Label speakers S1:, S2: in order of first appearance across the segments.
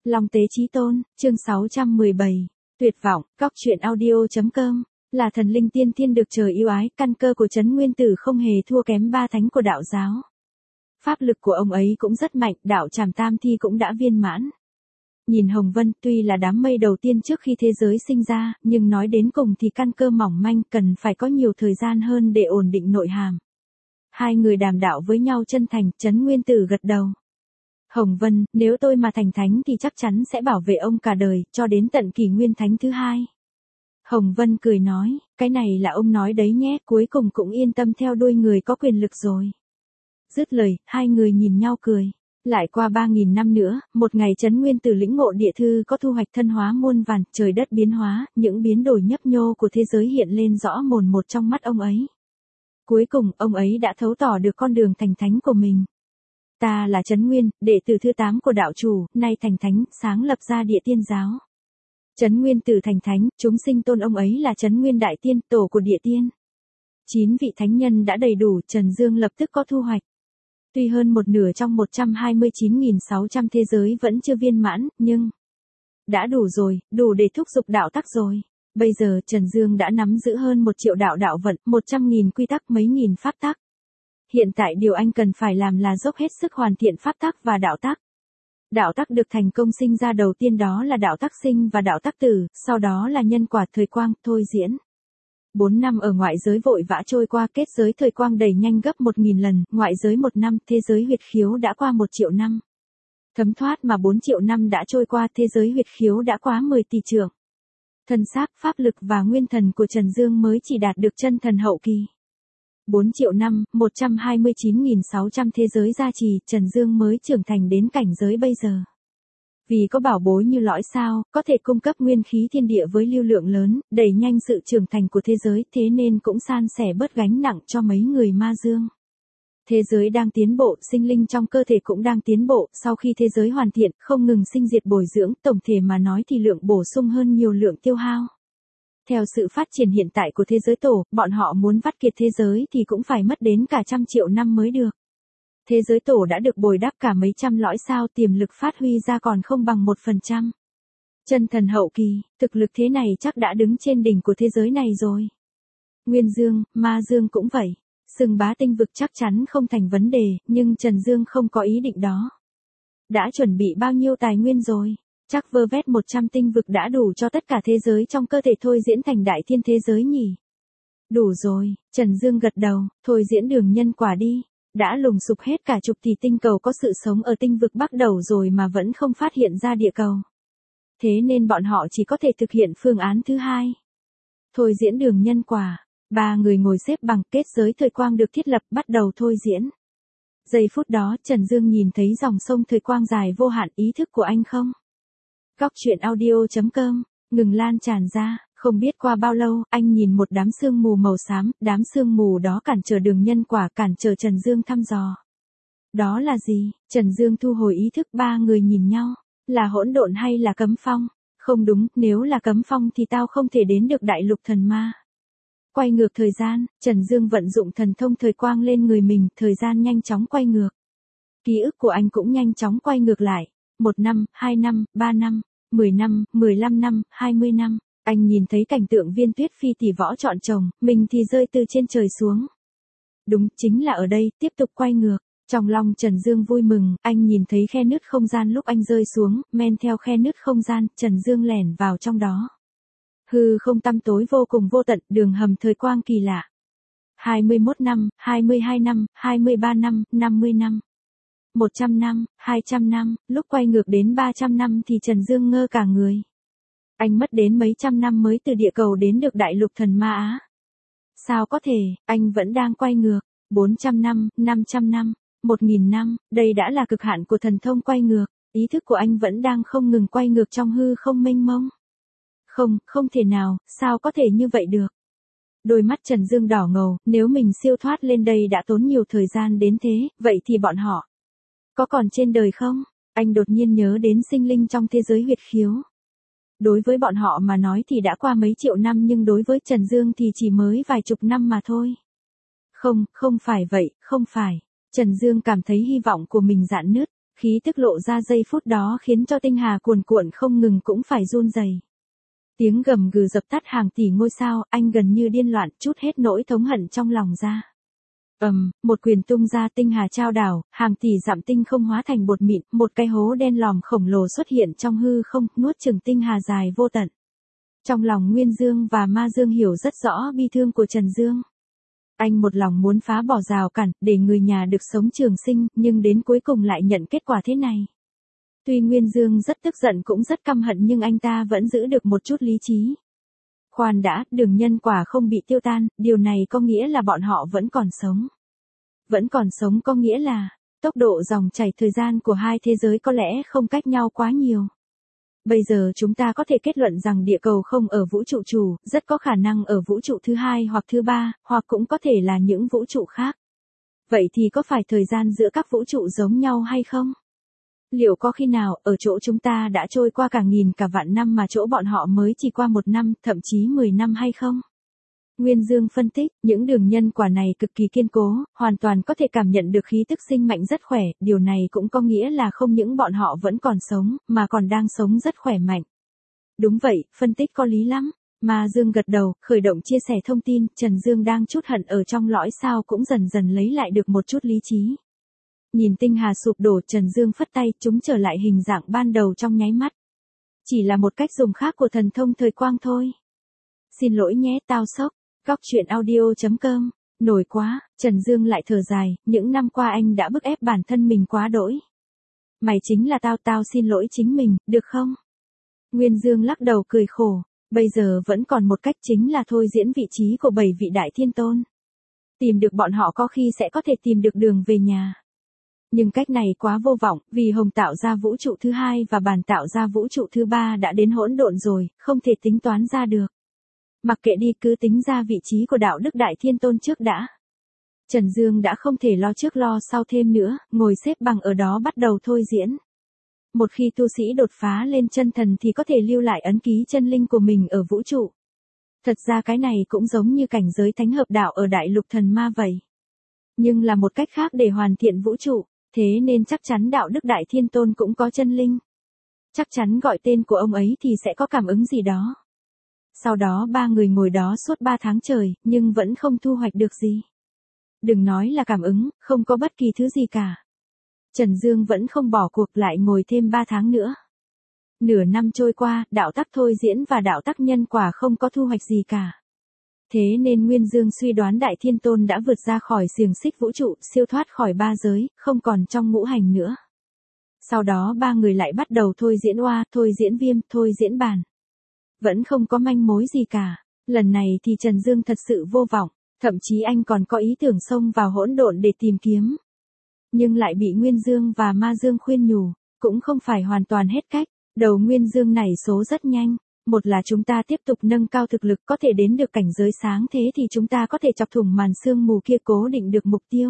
S1: Long Tế Chí Tôn, chương 617. Tuyệt vọng, Cóc truyện audio.com. Là thần linh tiên thiên được trời yêu ái, căn cơ của Trấn Nguyên Tử không hề thua kém ba thánh của đạo giáo. Pháp lực của ông ấy cũng rất mạnh, đạo trảm tam thi cũng đã viên mãn. Nhìn Hồng Vân, tuy là đám mây đầu tiên trước khi thế giới sinh ra, nhưng nói đến cùng thì căn cơ mỏng manh, cần phải có nhiều thời gian hơn để ổn định nội hàm. Hai người đàm đạo với nhau chân thành, Trấn Nguyên Tử gật đầu. Hồng Vân, nếu tôi mà thành thánh thì chắc chắn sẽ bảo vệ ông cả đời, cho đến tận kỷ nguyên thánh thứ hai. Hồng Vân cười nói, cái này là ông nói đấy nhé, cuối cùng cũng yên tâm theo đuôi người có quyền lực rồi. Dứt lời, hai người nhìn nhau cười. Lại qua 3.000 năm nữa, một ngày Trấn Nguyên Tử lĩnh ngộ địa thư có thu hoạch thân hóa muôn vàn, trời đất biến hóa, những biến đổi nhấp nhô của thế giới hiện lên rõ mồn một trong mắt ông ấy. Cuối cùng, ông ấy đã thấu tỏ được con đường thành thánh của mình. Ta là Trấn Nguyên, đệ tử thứ 8 của đạo chủ, nay thành thánh, sáng lập ra Địa Tiên giáo. Trấn Nguyên Tử thành thánh, chúng sinh tôn ông ấy là Trấn Nguyên Đại Tiên, tổ của Địa Tiên. 9 vị thánh nhân đã đầy đủ, Trần Dương lập tức có thu hoạch. Tuy hơn một nửa trong 129.600 thế giới vẫn chưa viên mãn, nhưng đã đủ rồi, đủ để thúc giục đạo tắc rồi. Bây giờ Trần Dương đã nắm giữ hơn 1 triệu đạo vận, 100.000 quy tắc, mấy nghìn pháp tắc. Hiện tại điều anh cần phải làm là dốc hết sức hoàn thiện pháp tắc và đạo tắc. Đạo tắc được thành công sinh ra đầu tiên đó là đạo tắc sinh và đạo tắc tử, sau đó là nhân quả thời quang, thôi diễn. 4 năm ở ngoại giới vội vã trôi qua, kết giới thời quang đẩy nhanh gấp 1.000 lần, ngoại giới 1 năm, thế giới huyệt khiếu đã qua 1 triệu năm. Thấm thoát mà 4 triệu năm đã trôi qua, thế giới huyệt khiếu đã quá 10 tỷ trượng. Thân xác, pháp lực và nguyên thần của Trần Dương mới chỉ đạt được chân thần hậu kỳ. 4 triệu năm, 129.600 thế giới gia trì, Trần Dương mới trưởng thành đến cảnh giới bây giờ. Vì có bảo bối như lõi sao, có thể cung cấp nguyên khí thiên địa với lưu lượng lớn, đẩy nhanh sự trưởng thành của thế giới, thế nên cũng san sẻ bớt gánh nặng cho mấy người ma dương. Thế giới đang tiến bộ, sinh linh trong cơ thể cũng đang tiến bộ, sau khi thế giới hoàn thiện, không ngừng sinh diệt bồi dưỡng, tổng thể mà nói thì lượng bổ sung hơn nhiều lượng tiêu hao. Theo sự phát triển hiện tại của thế giới tổ, bọn họ muốn vắt kiệt thế giới thì cũng phải mất đến cả 100 triệu năm mới được. Thế giới tổ đã được bồi đắp cả mấy trăm lõi sao, tiềm lực phát huy ra còn không bằng 1%. Chân thần hậu kỳ, thực lực thế này chắc đã đứng trên đỉnh của thế giới này rồi. Nguyên Dương, Ma Dương cũng vậy. Xưng bá tinh vực chắc chắn không thành vấn đề, nhưng Trần Dương không có ý định đó. Đã chuẩn bị bao nhiêu tài nguyên rồi? Chắc vơ vét 100 tinh vực đã đủ cho tất cả thế giới trong cơ thể thôi diễn thành đại thiên thế giới nhỉ? Đủ rồi, Trần Dương gật đầu, thôi diễn đường nhân quả đi. Đã lùng sục hết cả chục tỷ tinh cầu có sự sống ở tinh vực Bắc Đầu rồi mà vẫn không phát hiện ra địa cầu. Thế nên bọn họ chỉ có thể thực hiện phương án thứ hai. Thôi diễn đường nhân quả. 3 người ngồi xếp bằng, kết giới thời quang được thiết lập, bắt đầu thôi diễn. Giây phút đó, Trần Dương nhìn thấy dòng sông thời quang dài vô hạn, ý thức của anh không? Cóc truyện audio.com, ngừng lan tràn ra, không biết qua bao lâu, anh nhìn một đám sương mù màu xám, đám sương mù đó cản trở đường nhân quả, cản trở Trần Dương thăm dò. Đó là gì? Trần Dương thu hồi ý thức, 3 người nhìn nhau, là hỗn độn hay là cấm phong? Không đúng, nếu là cấm phong thì tao không thể đến được đại lục thần ma. Quay ngược thời gian, Trần Dương vận dụng thần thông thời quang lên người mình, thời gian nhanh chóng quay ngược. Ký ức của anh cũng nhanh chóng quay ngược lại. 1 năm, 2 năm, 3 năm, 10 năm, 15 năm, 20 năm. Anh nhìn thấy cảnh tượng Viên Tuyết Phi tỷ võ chọn chồng, mình thì rơi từ trên trời xuống. Đúng, chính là ở đây, tiếp tục quay ngược. Trong lòng Trần Dương vui mừng, anh nhìn thấy khe nứt không gian lúc anh rơi xuống, men theo khe nứt không gian, Trần Dương lẻn vào trong đó. Hư không tăm tối vô cùng vô tận, đường hầm thời quang kỳ lạ. 21 năm, 22 năm, 23 năm, 50 năm. 100 năm, 200 năm, lúc quay ngược đến 300 năm thì Trần Dương ngơ cả người. Anh mất đến mấy trăm năm mới từ địa cầu đến được đại lục thần ma Á. Sao có thể, anh vẫn đang quay ngược. 400 năm, 500 năm, 1.000 năm, đây đã là cực hạn của thần thông quay ngược. Ý thức của anh vẫn đang không ngừng quay ngược trong hư không mênh mông. Không, không thể nào, sao có thể như vậy được. Đôi mắt Trần Dương đỏ ngầu, nếu mình siêu thoát lên đây đã tốn nhiều thời gian đến thế, vậy thì bọn họ có còn trên đời không? Anh đột nhiên nhớ đến sinh linh trong thế giới huyệt khiếu. Đối với bọn họ mà nói thì đã qua mấy triệu năm, nhưng đối với Trần Dương thì chỉ mới vài chục năm mà thôi. Không, không phải vậy, không phải. Trần Dương cảm thấy hy vọng của mình rạn nứt. khí tức lộ ra giây phút đó khiến cho tinh hà cuồn cuộn không ngừng cũng phải run rẩy. Tiếng gầm gừ dập tắt hàng tỷ ngôi sao, anh gần như điên loạn, trút hết nỗi thống hận trong lòng ra. Một quyền tung ra, tinh hà trao đảo, hàng tỷ dặm tinh không hóa thành bột mịn, một cái hố đen lòm khổng lồ xuất hiện trong hư không, nuốt chửng tinh hà dài vô tận. Trong lòng Nguyên Dương và Ma Dương hiểu rất rõ bi thương của Trần Dương. Anh một lòng muốn phá bỏ rào cản, để người nhà được sống trường sinh, nhưng đến cuối cùng lại nhận kết quả thế này. Tuy Nguyên Dương rất tức giận cũng rất căm hận nhưng anh ta vẫn giữ được một chút lý trí. Khoan đã, đường nhân quả không bị tiêu tan, điều này có nghĩa là bọn họ vẫn còn sống. Vẫn còn sống có nghĩa là, tốc độ dòng chảy thời gian của hai thế giới có lẽ không cách nhau quá nhiều. Bây giờ chúng ta có thể kết luận rằng địa cầu không ở vũ trụ chủ, rất có khả năng ở vũ trụ thứ hai hoặc thứ ba, hoặc cũng có thể là những vũ trụ khác. Vậy thì có phải thời gian giữa các vũ trụ giống nhau hay không? Liệu có khi nào, ở chỗ chúng ta đã trôi qua cả nghìn cả vạn năm mà chỗ bọn họ mới chỉ qua 1 năm, thậm chí 10 năm hay không? Nguyên Dương phân tích, những đường nhân quả này cực kỳ kiên cố, hoàn toàn có thể cảm nhận được khí tức sinh mệnh rất khỏe, điều này cũng có nghĩa là không những bọn họ vẫn còn sống, mà còn đang sống rất khỏe mạnh. Đúng vậy, phân tích có lý lắm. Ma Dương gật đầu, khởi động chia sẻ thông tin, Trần Dương đang trút hận ở trong lõi sao cũng dần dần lấy lại được một chút lý trí. Nhìn tinh hà sụp đổ, Trần Dương phất tay, chúng trở lại hình dạng ban đầu trong nháy mắt. Chỉ là một cách dùng khác của thần thông thời quang thôi. Xin lỗi nhé, tao sốc. Góc truyện audio.com, nổi quá, Trần Dương lại thở dài, những năm qua anh đã bức ép bản thân mình quá đỗi. Mày chính là tao xin lỗi chính mình, được không? Nguyên Dương lắc đầu cười khổ, bây giờ vẫn còn một cách chính là thôi diễn vị trí của 7 vị đại thiên tôn. Tìm được bọn họ có khi sẽ có thể tìm được đường về nhà. Nhưng cách này quá vô vọng, vì Hồng tạo ra vũ trụ thứ hai và Bàn tạo ra vũ trụ thứ ba đã đến hỗn độn rồi, không thể tính toán ra được. Mặc kệ đi, cứ tính ra vị trí của đạo đức đại thiên tôn trước đã. Trần Dương đã không thể lo trước lo sau thêm nữa, ngồi xếp bằng ở đó bắt đầu thôi diễn. Một khi tu sĩ đột phá lên chân thần thì có thể lưu lại ấn ký chân linh của mình ở vũ trụ. Thật ra cái này cũng giống như cảnh giới thánh hợp đạo ở đại lục thần ma vậy. Nhưng là một cách khác để hoàn thiện vũ trụ, thế nên chắc chắn đạo đức đại thiên tôn cũng có chân linh. Chắc chắn gọi tên của ông ấy thì sẽ có cảm ứng gì đó. Sau đó 3 người ngồi đó suốt 3 tháng trời, nhưng vẫn không thu hoạch được gì. Đừng nói là cảm ứng, không có bất kỳ thứ gì cả. Trần Dương vẫn không bỏ cuộc, lại ngồi thêm 3 tháng nữa. Nửa năm trôi qua, đạo tắc thôi diễn và đạo tắc nhân quả không có thu hoạch gì cả. Thế nên Nguyên Dương suy đoán Đại Thiên Tôn đã vượt ra khỏi xiềng xích vũ trụ, siêu thoát khỏi 3 giới, không còn trong ngũ hành nữa. Sau đó 3 người lại bắt đầu thôi diễn oa, thôi diễn viêm, thôi diễn bàn. Vẫn không có manh mối gì cả. Lần này thì Trần Dương thật sự vô vọng, thậm chí anh còn có ý tưởng xông vào hỗn độn để tìm kiếm. Nhưng lại bị Nguyên Dương và Ma Dương khuyên nhủ, cũng không phải hoàn toàn hết cách. Đầu Nguyên Dương nảy số rất nhanh. Một là chúng ta tiếp tục nâng cao thực lực có thể đến được cảnh giới sáng thế thì chúng ta có thể chọc thủng màn sương mù kia cố định được mục tiêu.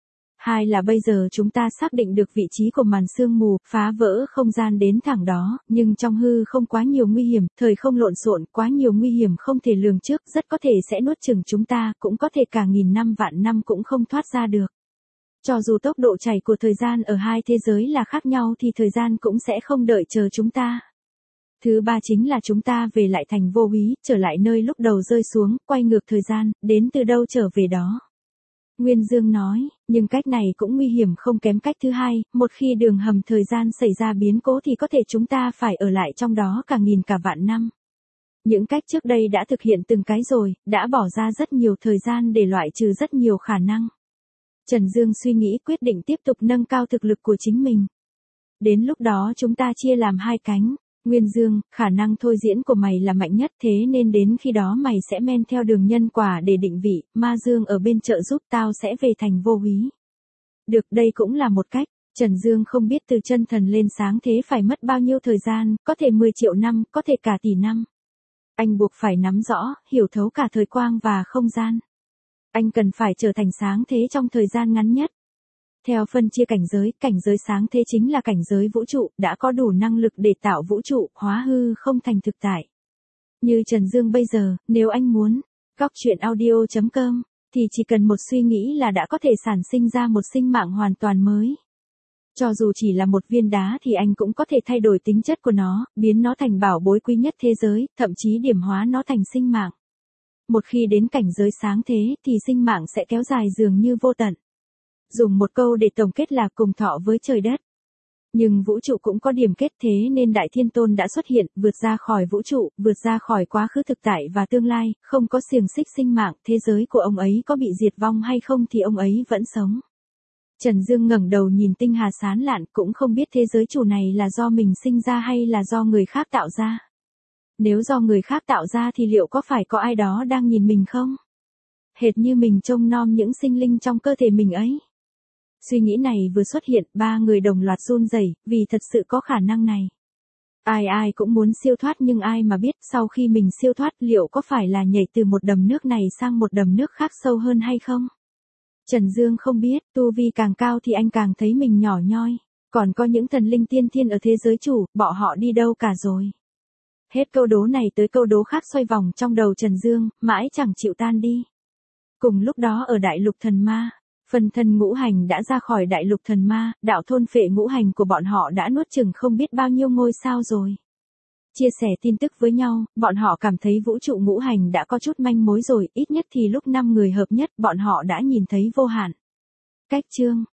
S1: Hai là bây giờ chúng ta xác định được vị trí của màn sương mù, phá vỡ không gian đến thẳng đó, nhưng trong hư không quá nhiều nguy hiểm, thời không lộn xộn, quá nhiều nguy hiểm không thể lường trước, rất có thể sẽ nuốt chửng chúng ta, cũng có thể cả nghìn năm vạn năm cũng không thoát ra được. Cho dù tốc độ chảy của thời gian ở hai thế giới là khác nhau thì thời gian cũng sẽ không đợi chờ chúng ta. Thứ ba chính là chúng ta về lại thành vô úy, trở lại nơi lúc đầu rơi xuống, quay ngược thời gian, đến từ đâu trở về đó. Nguyên Dương nói, nhưng cách này cũng nguy hiểm không kém cách thứ hai, một khi đường hầm thời gian xảy ra biến cố thì có thể chúng ta phải ở lại trong đó cả nghìn cả vạn năm. Những cách trước đây đã thực hiện từng cái rồi, đã bỏ ra rất nhiều thời gian để loại trừ rất nhiều khả năng. Trần Dương suy nghĩ quyết định tiếp tục nâng cao thực lực của chính mình. Đến lúc đó chúng ta chia làm hai cánh. Nguyên Dương, khả năng thôi diễn của mày là mạnh nhất thế nên đến khi đó mày sẽ men theo đường nhân quả để định vị, Ma Dương ở bên trợ giúp tao sẽ về thành vô úy. Được, đây cũng là một cách. Trần Dương không biết từ chân thần lên sáng thế phải mất bao nhiêu thời gian, có thể 10 triệu năm, có thể cả tỷ năm. Anh buộc phải nắm rõ, hiểu thấu cả thời quang và không gian. Anh cần phải trở thành sáng thế trong thời gian ngắn nhất. Theo phân chia cảnh giới sáng thế chính là cảnh giới vũ trụ, đã có đủ năng lực để tạo vũ trụ, hóa hư không thành thực tại. Như Trần Dương bây giờ, nếu anh muốn, góc truyện audio.com, thì chỉ cần một suy nghĩ là đã có thể sản sinh ra một sinh mạng hoàn toàn mới. Cho dù chỉ là một viên đá thì anh cũng có thể thay đổi tính chất của nó, biến nó thành bảo bối quý nhất thế giới, thậm chí điểm hóa nó thành sinh mạng. Một khi đến cảnh giới sáng thế thì sinh mạng sẽ kéo dài dường như vô tận. Dùng một câu để tổng kết là cùng thọ với trời đất. Nhưng vũ trụ cũng có điểm kết, thế nên Đại Thiên Tôn đã xuất hiện, vượt ra khỏi vũ trụ, vượt ra khỏi quá khứ thực tại và tương lai, không có xiềng xích sinh mạng, thế giới của ông ấy có bị diệt vong hay không thì ông ấy vẫn sống. Trần Dương ngẩng đầu nhìn tinh hà sáng lạn, cũng không biết thế giới chủ này là do mình sinh ra hay là do người khác tạo ra. Nếu do người khác tạo ra thì liệu có phải có ai đó đang nhìn mình không? Hệt như mình trông nom những sinh linh trong cơ thể mình ấy. Suy nghĩ này vừa xuất hiện, ba người đồng loạt run rẩy, vì thật sự có khả năng này. Ai cũng muốn siêu thoát, nhưng ai mà biết sau khi mình siêu thoát liệu có phải là nhảy từ một đầm nước này sang một đầm nước khác sâu hơn hay không? Trần Dương không biết, tu vi càng cao thì anh càng thấy mình nhỏ nhoi. Còn có những thần linh tiên thiên ở thế giới chủ, bọn họ đi đâu cả rồi? Hết câu đố này tới câu đố khác xoay vòng trong đầu Trần Dương, mãi chẳng chịu tan đi. Cùng lúc đó ở đại lục thần ma, phần thân ngũ hành đã ra khỏi đại lục thần ma, đạo thôn phệ ngũ hành của bọn họ đã nuốt chửng không biết bao nhiêu ngôi sao rồi. Chia sẻ tin tức với nhau, bọn họ cảm thấy vũ trụ ngũ hành đã có chút manh mối rồi, ít nhất thì lúc 5 người hợp nhất bọn họ đã nhìn thấy vô hạn. Cách chương